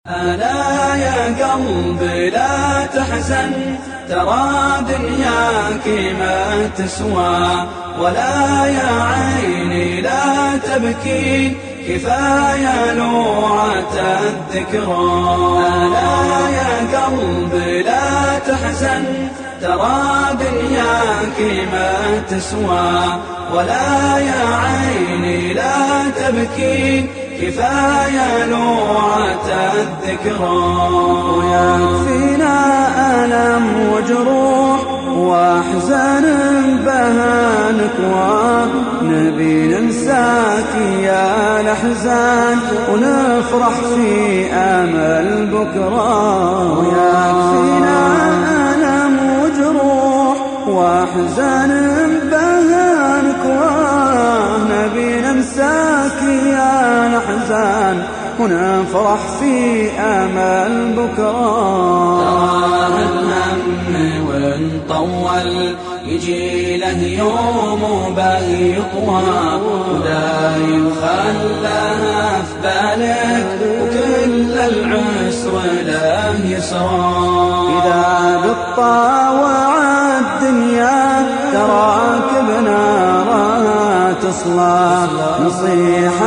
ألا يا قلبي لا تحزن، ترى دنياك ما تسوى، ولا يا عيني لا تبكي، كفاية لوعة الذكرى. ألا يا قلبي لا تحزن، ترى دنياك ما تسوى، ولا يا عيني لا تبكي، كفاية لوعة الذكرى. ويكفينا ألم وجروح وأحزان بها نكوى، نبي ننساك يا الأحزان ونفرح في أمل بكرة. ويكفينا ألم وجروح وأحزان بها نكوى، نبي ننساك يا الأحزان ونفرح في أمل بكرة. ترى الهم وإن طول يجي له يوم وبال يطوى، ودايم خلاها في بالك وكل العسر له يسرى. إذا بالطاوع الدنيا تراك بنارها تصلى، نصيحة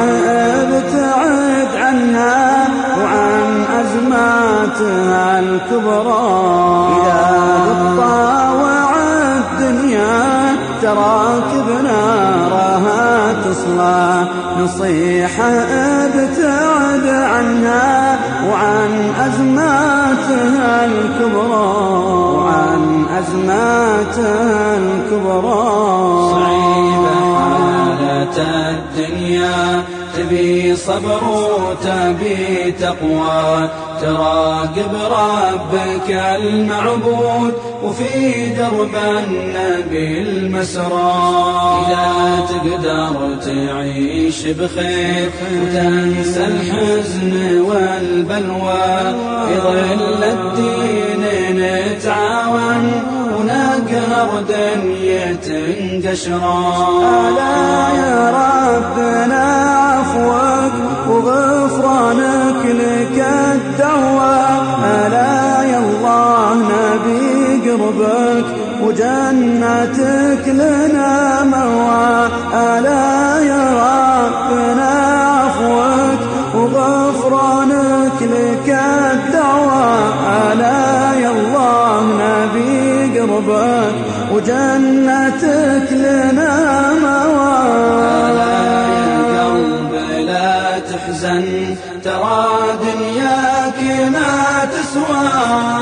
ابتعد عنها وعن أزماتها الكبرى. إذا بالطاوع الدنيا تراك بنارها تصلى، نصيحة ابتعد عنها وعن أزماتها الكبرى، وعن أزماتها الكبرى. صعيبة حالة الدنيا، تبي صبر وتبي تقوى، تراقب ربك المعبود وفي درب النبي المسرى. إذا تقدر تعيش بخير وتنسى الحزن والبلوى، في ظل الدين نتعاون ونقهر دنية قشرا. ألا يا ربنا عفوك وغفرانك لك الدعوى، ألا يا الله نبي قربك وجنتك لنا موى. ألا يا ربنا عفوك وغفرانك لك الدعوى، ألا يا الله نبي قربك وجنتك لنا موى. ألا يا قلبي لا تحزن، ترى دنياك ما تسوى،